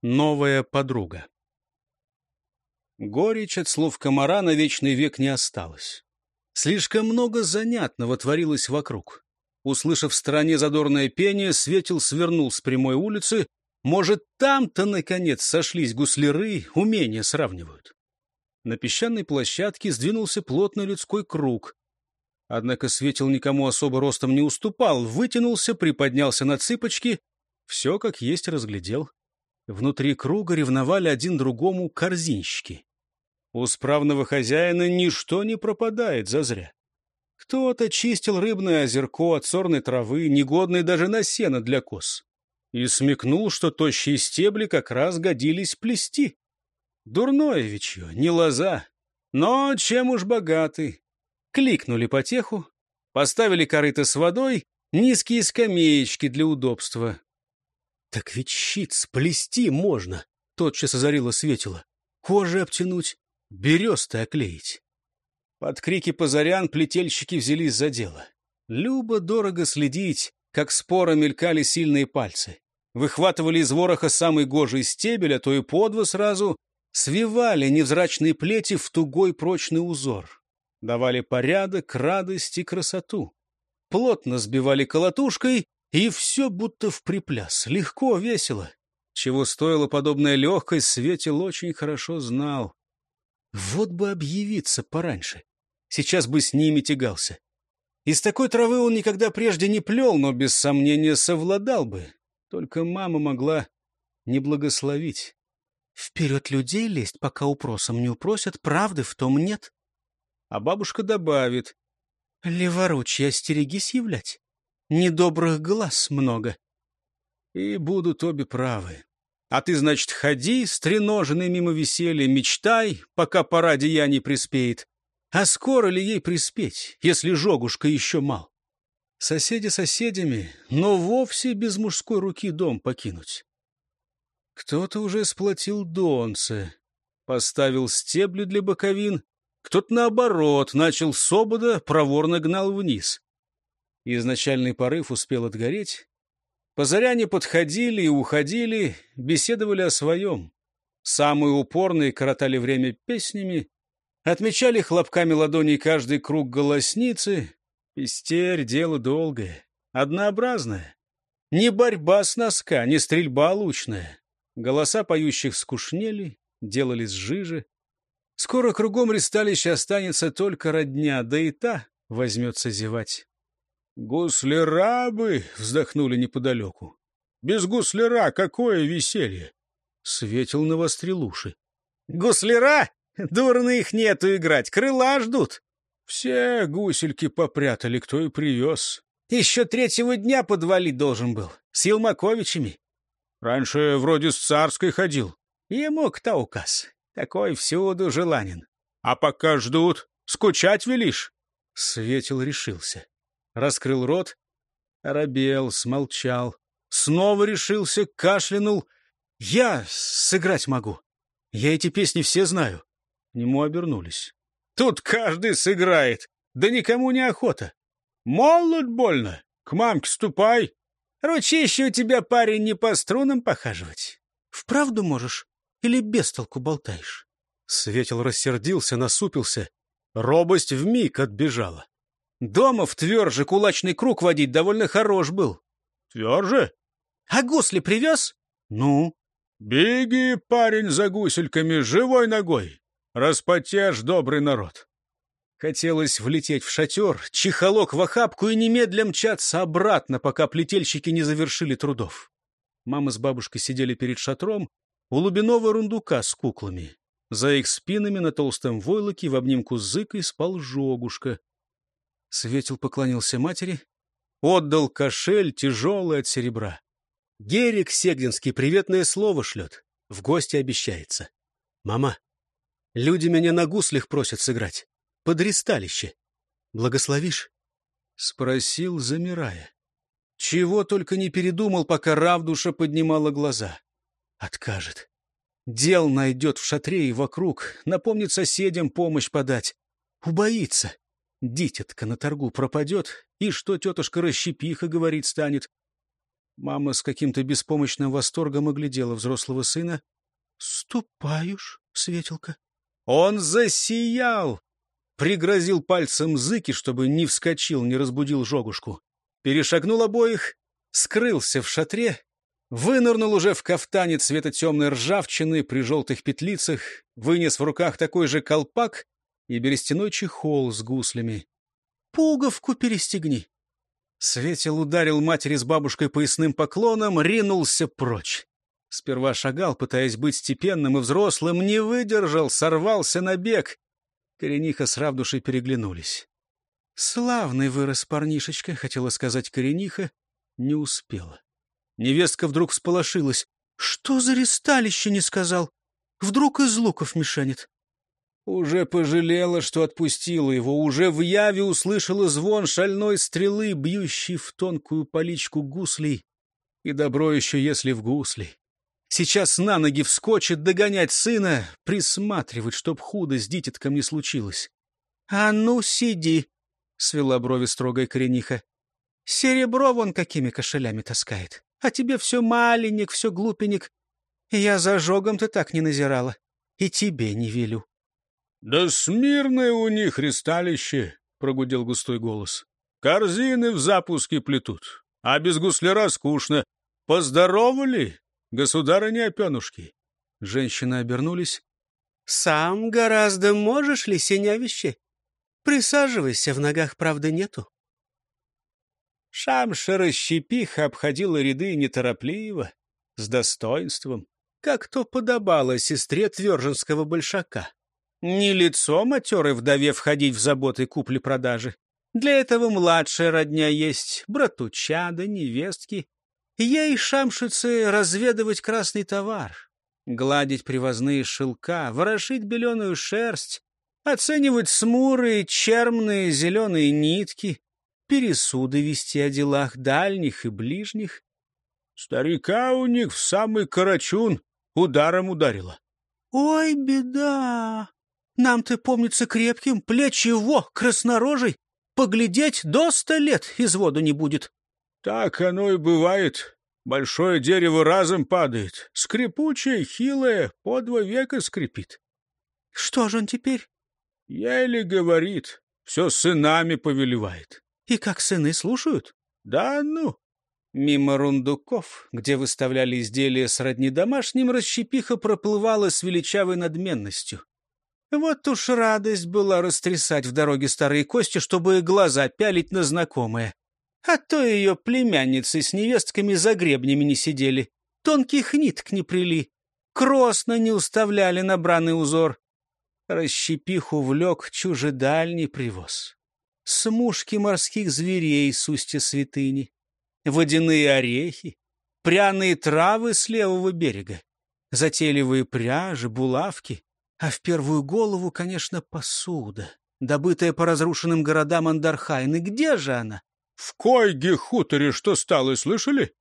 Новая подруга. Горечь от слов комара на вечный век не осталась. Слишком много занятного творилось вокруг. Услышав в стороне задорное пение, Светил свернул с прямой улицы. Может, там-то, наконец, сошлись гусляры, умения сравнивают. На песчаной площадке сдвинулся плотный людской круг. Однако Светил никому особо ростом не уступал, вытянулся, приподнялся на цыпочки. Все как есть разглядел. Внутри круга ревновали один другому корзинщики. У справного хозяина ничто не пропадает зазря. Кто-то чистил рыбное озерко от сорной травы, негодной даже на сено для коз, и смекнул, что тощие стебли как раз годились плести. Дурное вечье, не лоза, но чем уж богаты. Кликнули потеху, поставили корыто с водой, низкие скамеечки для удобства. «Так ведь щит сплести можно!» — тотчас озарило Светило. «Кожи обтянуть, бересты оклеить». Под крики позарян плетельщики взялись за дело. Любо-дорого следить, как споро мелькали сильные пальцы. Выхватывали из вороха самый гожий стебель, а то и по два сразу, свивали невзрачные плети в тугой прочный узор. Давали порядок, радость и красоту. Плотно сбивали колотушкой, и все будто в припляс, легко, весело. Чего стоила подобная легкость, Светил очень хорошо знал. Вот бы объявиться пораньше. Сейчас бы с ними тягался. Из такой травы он никогда прежде не плел, но без сомнения совладал бы. Только мама могла не благословить. Вперед людей лезть, пока упросом не упросят, правды в том нет. А бабушка добавит: леворучья остерегись являть. Недобрых глаз много. И будут обе правы. А ты, значит, ходи, стреноженный мимо веселья, мечтай, пока пора деяний приспеет. А скоро ли ей приспеть, если жогушка еще мал? Соседи соседями, но вовсе без мужской руки дом покинуть. Кто-то уже сплотил донце, поставил стебли для боковин, кто-то, наоборот, начал с обода, проворно гнал вниз. Изначальный порыв успел отгореть. Позаряне подходили и уходили, беседовали о своем. Самые упорные коротали время песнями, отмечали хлопками ладоней каждый круг голосницы. Пестерь — дело долгое, однообразное. Не борьба с носка, не стрельба лучная. Голоса поющих скучнели, делались жиже. Скоро кругом ристалища останется только родня, да и та возьмется зевать. «Гусляра бы!» — вздохнули неподалеку. «Без гусляра какое веселье!» Светил навострил уши. «Гусляра? Дурно их нету играть, крыла ждут!» Все гусельки попрятали, кто и привез. Еще третьего дня подвалить должен был, с Елмаковичами. Раньше вроде с царской ходил. Ему кто указ? Такой всюду желанен. А пока ждут, скучать велишь?» Светил решился. Раскрыл рот, оробел, смолчал. Снова решился, кашлянул. «Я сыграть могу. Я эти песни все знаю». К нему обернулись. «Тут каждый сыграет, да никому не охота. Молод больно, к мамке ступай. Ручище у тебя, парень, не по струнам похаживать. Вправду можешь или без толку болтаешь?» Светил рассердился, насупился. Робость вмиг отбежала. Дома в тверже кулачный круг водить довольно хорош был. «Тверже? А гусли привез?» «Ну?» «Беги, парень, за гусельками, живой ногой. Распотешь, добрый народ». Хотелось влететь в шатер, чехолок в охапку и немедля мчаться обратно, пока плетельщики не завершили трудов. Мама с бабушкой сидели перед шатром у лубиного рундука с куклами. За их спинами на толстом войлоке в обнимку с зыкой спал Жогушка. Светил поклонился матери, отдал кошель, тяжелый от серебра. Герик Сегдинский приветное слово шлет, в гости обещается. «Мама, люди меня на гуслях просят сыграть, под ристалище. Благословишь?» Спросил, замирая. Чего только не передумал, пока Равдуша поднимала глаза. Откажет. Дел найдет в шатре и вокруг, напомнит соседям помощь подать. Убоится. Дитятка на торгу пропадет, и что тетушка Расщепиха говорить станет. Мама с каким-то беспомощным восторгом оглядела взрослого сына. — Ступаешь, Светелка? Он засиял! Пригрозил пальцем Зыки, чтобы не вскочил, не разбудил Жогушку. Перешагнул обоих, скрылся в шатре, вынырнул уже в кафтане цвета темной ржавчины при желтых петлицах, вынес в руках такой же колпак и берестяной чехол с гуслями. — Пуговку перестегни. Светел ударил матери с бабушкой поясным поклоном, ринулся прочь. Сперва шагал, пытаясь быть степенным и взрослым, не выдержал, сорвался на бег. Корениха с Равдушей переглянулись. «Славный вырос парнишечка», — хотела сказать Корениха, не успела. Невестка вдруг всполошилась. «Что за ресталище не сказал? Вдруг из луков мешанет?» Уже пожалела, что отпустила его, уже в яве услышала звон шальной стрелы, бьющей в тонкую поличку гуслей. И добро еще, если в гусли. Сейчас на ноги вскочит догонять сына, присматривать, чтоб худо с дитятком не случилось. — А ну, сиди! — свела брови строгая Корениха. — Серебро вон какими кошелями таскает, а тебе все маленек, все глупенек. Я за ожогом ты так не назирала, и тебе не велю. — Да смирное у них ресталище, — прогудел густой голос. — Корзины в запуске плетут, а без гусляра скучно. Поздоровали? Государыня опенушки. Женщины обернулись. — Сам гораздо можешь ли, синявище? Присаживайся, в ногах правды нету. Шамша-расщепиха обходила ряды неторопливо, с достоинством, как то подобало сестре тверженского большака. Не лицо матерой вдове входить в заботы купли-продажи. Для этого младшая родня есть, братуча да невестки. Ей, шамшице, разведывать красный товар, гладить привозные шелка, ворошить беленую шерсть, оценивать смурые, чермные, зеленые нитки, пересуды вести о делах дальних и ближних. Старика у них в самый карачун ударом ударило. — Ой, беда! Нам ты, помнится, крепким, плечи во, краснорожий, поглядеть до 100 лет из воду не будет. — Так оно и бывает. Большое дерево разом падает. Скрипучее, хилое, по 2 века скрипит. — Что же он теперь? — Еле говорит. Все сынами повелевает. — И как сыны слушают? — Да ну. Мимо рундуков, где выставляли изделия сродни домашним, расщепиха проплывала с величавой надменностью. Вот уж радость была растрясать в дороге старые кости, чтобы глаза пялить на знакомое. А то ее племянницы с невестками за гребнями не сидели, тонких ниток не прили, кросно не уставляли на бранный узор. Расщепиху влек чужедальний привоз. Смушки морских зверей с устья святыни, водяные орехи, пряные травы с левого берега, затейливые пряжи, булавки, а в первую голову, конечно, посуда, добытая по разрушенным городам Андархайны. Где же она? — В Койге хуторе что стало, слышали?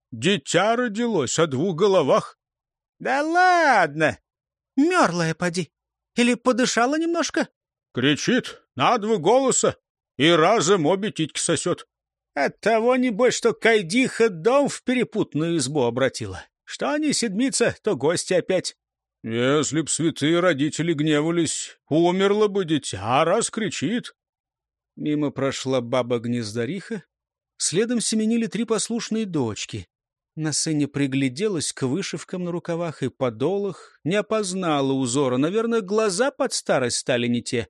Дитя родилось о 2 головах. — Да ладно! Мерлая поди. Или подышала немножко? Кричит на 2 голоса и разом обе титьки сосет. Оттого, небось, что Кайдиха дом в перепутную избу обратила. Что не седмица, то гости опять. Если б святые родители гневались, умерло бы дитя, а раз кричит. Мимо прошла баба-гнездариха. Следом семенили 3 послушные дочки. На сыне пригляделась к вышивкам на рукавах и подолах, не опознала узора. Наверное, глаза под старость стали не те.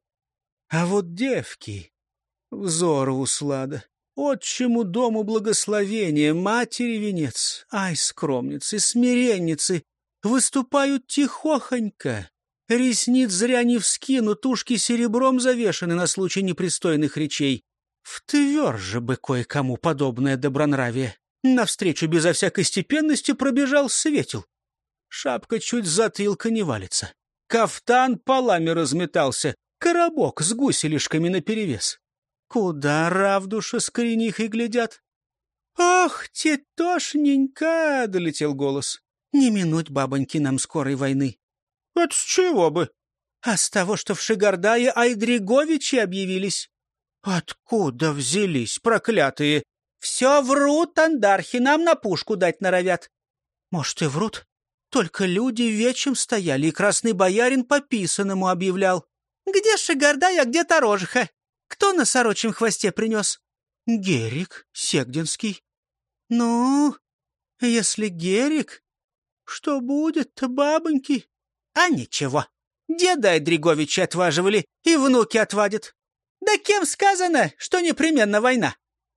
А вот девки, взору услада, отчему дому благословения, матери венец, ай, скромницы, смиренницы, выступают тихохонько. Ресниц зря не вскинут, ушки серебром завешаны на случай непристойных речей. Втверже бы кое-кому подобное добронравие. Навстречу безо всякой степенности пробежал Светел. Шапка чуть с затылка не валится. Кафтан полами разметался, коробок с гуселишками наперевес. Куда Равдуша с Коренихой глядят? — Ох, тетошненька! — долетел голос. — Не минуть, бабоньки, нам скорой войны. — Это с чего бы? — А с того, что в Шигардае Айдриговичи объявились. — Откуда взялись, проклятые? Все врут, андархи, нам на пушку дать норовят. Может, и врут. Только люди вечем стояли, и красный боярин по писаному объявлял. Где Шигардай, а где Торожиха? Кто на сорочьем хвосте принес? Герик Сегдинский. Ну, если Герик, что будет-то, бабоньки? А ничего. Деда Эдриговича отваживали, и внуки отвадят. Да кем сказано, что непременно война?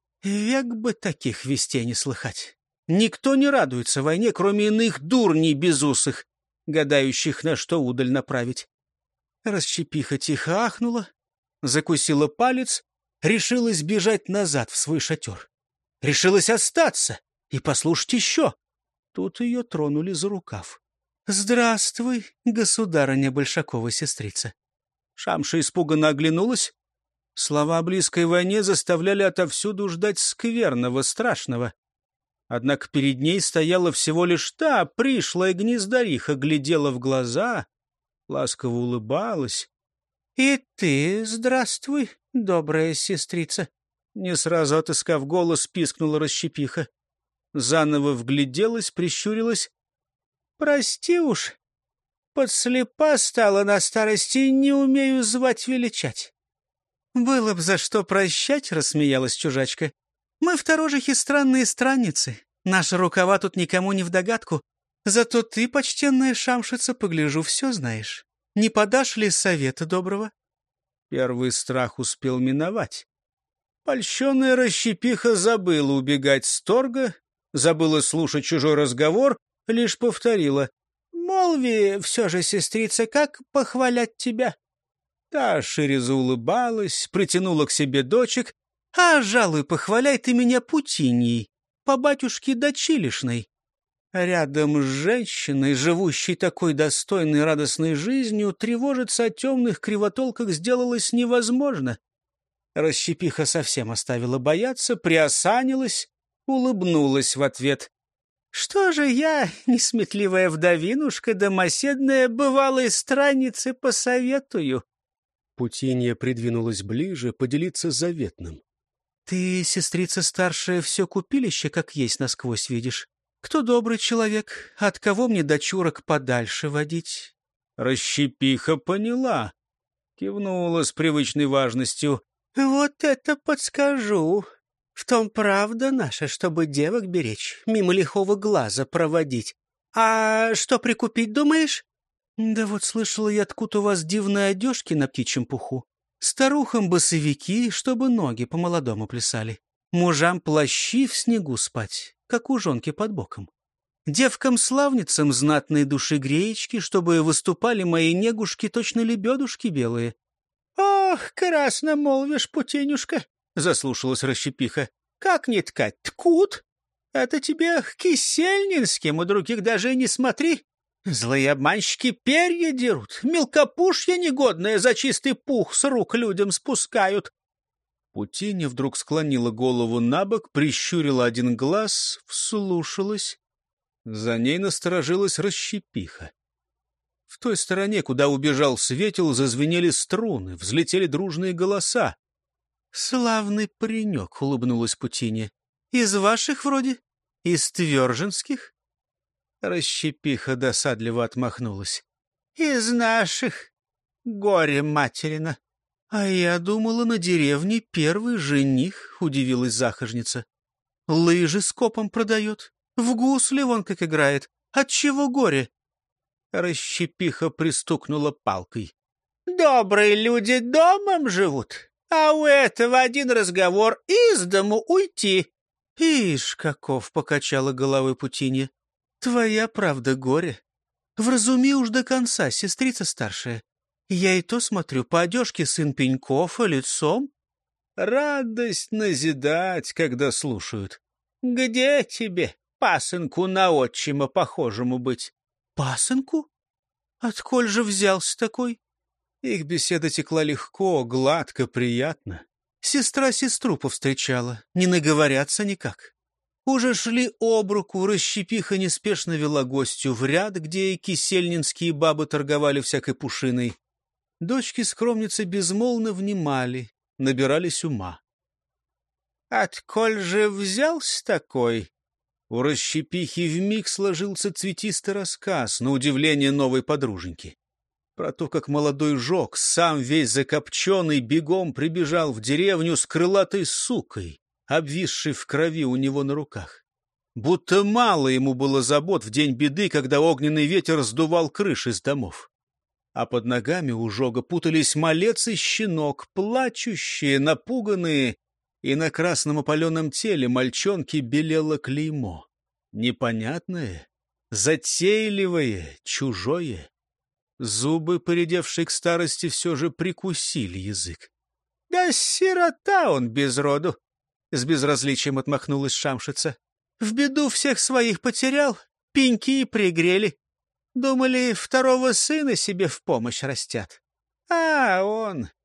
Век бы таких вестей не слыхать. Никто не радуется войне, кроме иных дурней безусых, гадающих, на что удаль направить. Расщепиха тихо ахнула, закусила палец, решилась бежать назад в свой шатер. Решилась остаться и послушать еще. Тут ее тронули за рукав. «Здравствуй, государыня Большакова сестрица». Шамша испуганно оглянулась. Слова о близкой войне заставляли отовсюду ждать скверного, страшного. Однако перед ней стояла всего лишь та пришлая гнездариха, глядела в глаза, ласково улыбалась. — И ты здравствуй, добрая сестрица! — не сразу отыскав голос, пискнула Расщепиха. Заново вгляделась, прищурилась. — Прости уж, подслепа стала на старости и не умею звать-величать. — Было б за что прощать, — рассмеялась чужачка. — Мы в Торожихе странные странницы. Наши рукава тут никому не вдогадку. Зато ты, почтенная шамшица, погляжу, все знаешь. Не подашь ли совета доброго? Первый страх успел миновать. Польщенная Расщепиха забыла убегать с торга, забыла слушать чужой разговор, лишь повторила: «Молви все же, сестрица, как похвалять тебя?» Та шире заулыбалась, притянула к себе дочек. «А, жалуй, похваляй ты меня Путиньей, по батюшке Дочилишной». Рядом с женщиной, живущей такой достойной радостной жизнью, тревожиться о темных кривотолках сделалось невозможно. Расщепиха совсем оставила бояться, приосанилась, улыбнулась в ответ. «Что же я, несметливая вдовинушка, домоседная, бывалой страннице, посоветую?» Путинья придвинулась ближе, поделиться заветным. «Ты, сестрица старшая, все купилище, как есть, насквозь видишь. Кто добрый человек, от кого мне дочурок подальше водить?» Расщепиха поняла, кивнула с привычной важностью. «Вот это подскажу. В том правда наша, чтобы девок беречь, мимо лихого глаза проводить. А что прикупить, думаешь?» «Да вот слышала я, откуда у вас дивные одежки на птичьем пуху. Старухам босовики, чтобы ноги по-молодому плясали. Мужам плащи в снегу спать, как у жонки под боком. Девкам-славницам знатные душегреечки, чтобы выступали мои негушки, точно лебедушки белые». «Ох, красно молвишь, Путенюшка!» — заслушалась Расщепиха. «Как не ткать? Ткут? Это тебе к кисельнинским, у других даже и не смотри. Злые обманщики перья дерут, мелкопушья негодная за чистый пух с рук людям спускают». Путиня вдруг склонила голову набок, прищурила один глаз, вслушалась. За ней насторожилась Расщепиха. В той стороне, куда убежал Светил, зазвенели струны, взлетели дружные голоса. «Славный паренек», — улыбнулась Путиня. «Из ваших вроде? Из тверженских?» Расщепиха досадливо отмахнулась. «Из наших. Горе материна». «А я думала, на деревне первый жених», — удивилась захожница. «Лыжи с копом продает. В гусли вон как играет. Отчего горе?» Расщепиха пристукнула палкой. «Добрые люди домом живут, а у этого один разговор — из дому уйти». «Ишь, каков!» — покачала головой Путинья. «Твоя правда горе. Вразуми уж до конца, сестрица старшая. Я и то смотрю, по одежке сын Пеньков, а лицом...» Радость назидать, когда слушают. «Где тебе, пасынку на отчима похожему быть?» «Пасынку? Отколь же взялся такой?» Их беседа текла легко, гладко, приятно. Сестра сестру повстречала, не наговорятся никак. Уже шли об руку, Расщепиха неспешно вела гостью в ряд, где кисельнинские бабы торговали всякой пушиной. Дочки скромницы безмолвно внимали, набирались ума. Отколь же взялся такой? У расщепихи вмиг сложился цветистый рассказ, на удивление новой подруженьки. Про то, как молодой жок, сам весь закопченный, бегом прибежал в деревню с крылатой сукой, обвисшей в крови у него на руках. Будто мало ему было забот в день беды, когда огненный ветер сдувал крыши с домов. А под ногами у жога путались малец и щенок, плачущие, напуганные, и на красном опаленном теле мальчонки белело клеймо. Непонятное, затейливое, чужое. Зубы, поредевшие к старости, все же прикусили язык. — Да сирота он без роду! — с безразличием отмахнулась Шамшица. — В беду всех своих потерял, пеньки пригрели. Думали, второго сына себе в помощь растят. А он